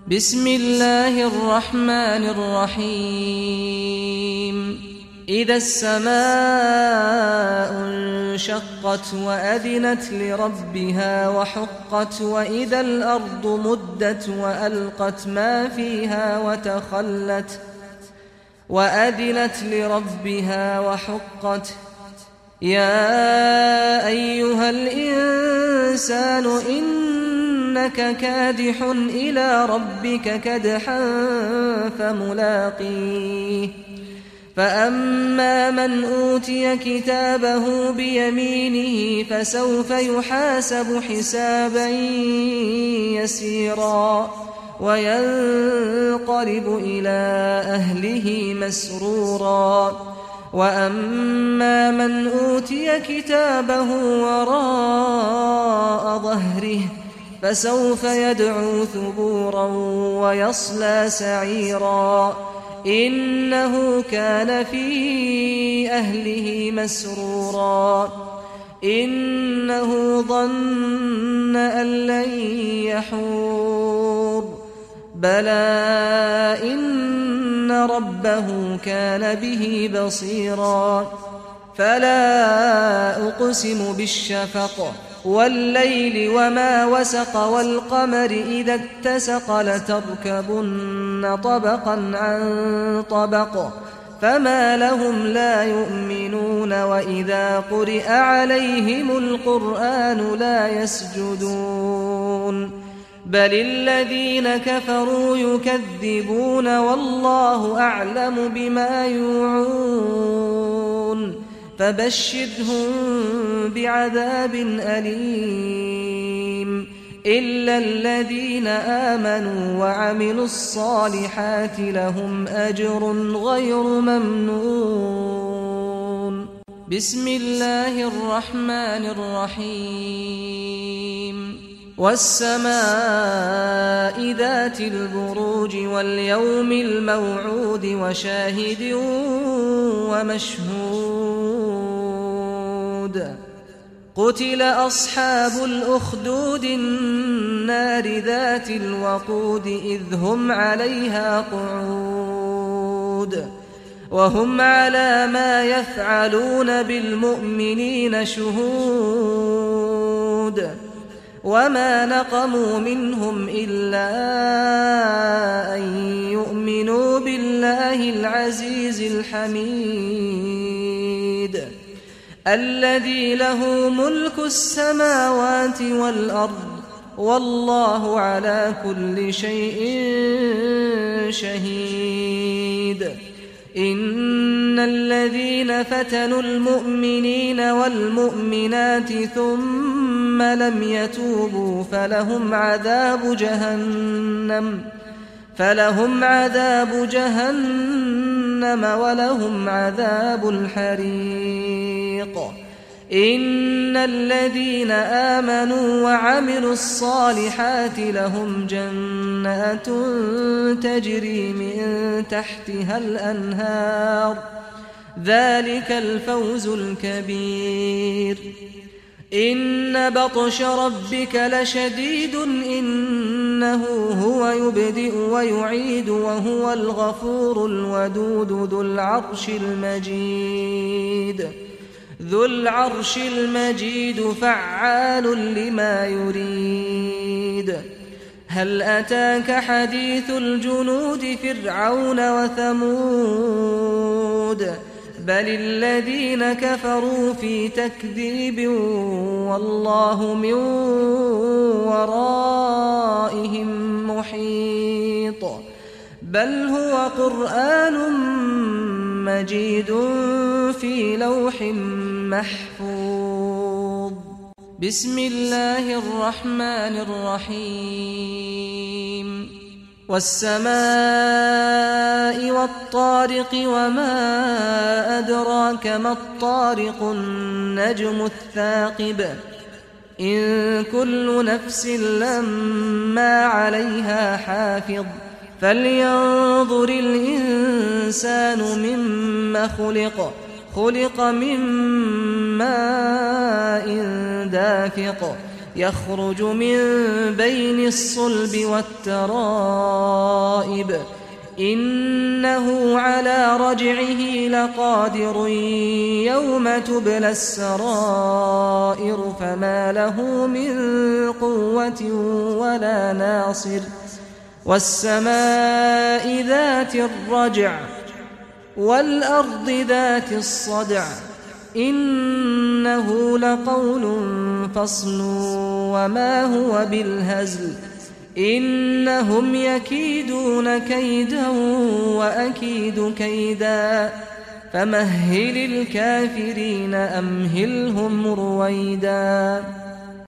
بسم الله الرحمن الرحيم إذا السماء انشقت وأذنت لربها وحقت وإذا الأرض مدت وألقت ما فيها وتخلت وأذنت لربها وحقت يا أيها الإنسان إنك كادح إلى ربك كدحا فملاقيه فأما من أوتي كتابه بيمينه فسوف يحاسب حسابا يسيرا وينقلب إلى أهله مسرورا وأما من أوتي كتابه وراء ظهره فسوف يدعو ثبورا ويصلى سعيرا إنه كان في أهله مسرورا إنه ظن أن لن يحور بلى إن ربه كان به بصيرا فلا أقسم بالشفق والليل وما وسق والقمر إذا اتسق لتركبن طبقا عن طبق فما لهم لا يؤمنون وإذا قرئ عليهم القرآن لا يسجدون بل الذين كفروا يكذبون والله أعلم بما يوعون فبشرهم بعذاب أليم إلا الذين آمنوا وعملوا الصالحات لهم أجر غير ممنون بسم الله الرحمن الرحيم والسماء ذات البروج واليوم الموعود وشاهد ومشهود قتل أصحاب الأخدود النار ذات الوقود إذ هم عليها قعود وهم على ما يفعلون بالمؤمنين شهود وما نقموا منهم إلا أن يؤمنوا بالله العزيز الحميد الذي له ملك السماوات والأرض والله على كل شيء شهيد إن الذين فتنوا المؤمنين والمؤمنات ثم لم يتوبوا فلهم عذاب جهنم ولهم عذاب الحريق إن الذين آمنوا وعملوا الصالحات لهم جنات تجري من تحتها الأنهار ذلك الفوز الكبير إن بطش ربك لشديد إنه هو يبدئ ويعيد وهو الغفور الودود ذو العرش المجيد فعال لما يريد هل أتاك حديث الجنود فرعون وثمود بل الذين كفروا في تكذيب والله من ورائهم محيط بل هو قرآن مجيد في لوح محفوظ بسم الله الرحمن الرحيم والسماء والطارق وما أدراك ما الطارق النجم الثاقب إن كل نفس لما عليها حافظ فلينظر الإنسان مما خلق من ماء دافق يخرج من بين الصلب والترائب إنه على رجعه لقادر يوم تبلى السرائر فما له من قوة ولا ناصر والسماء ذات الرجع والأرض ذات الصدع إنه لقول فصل وما هو بالهزل إنهم يكيدون كيدا وأكيد كيدا فمهل الكافرين أمهلهم رويدا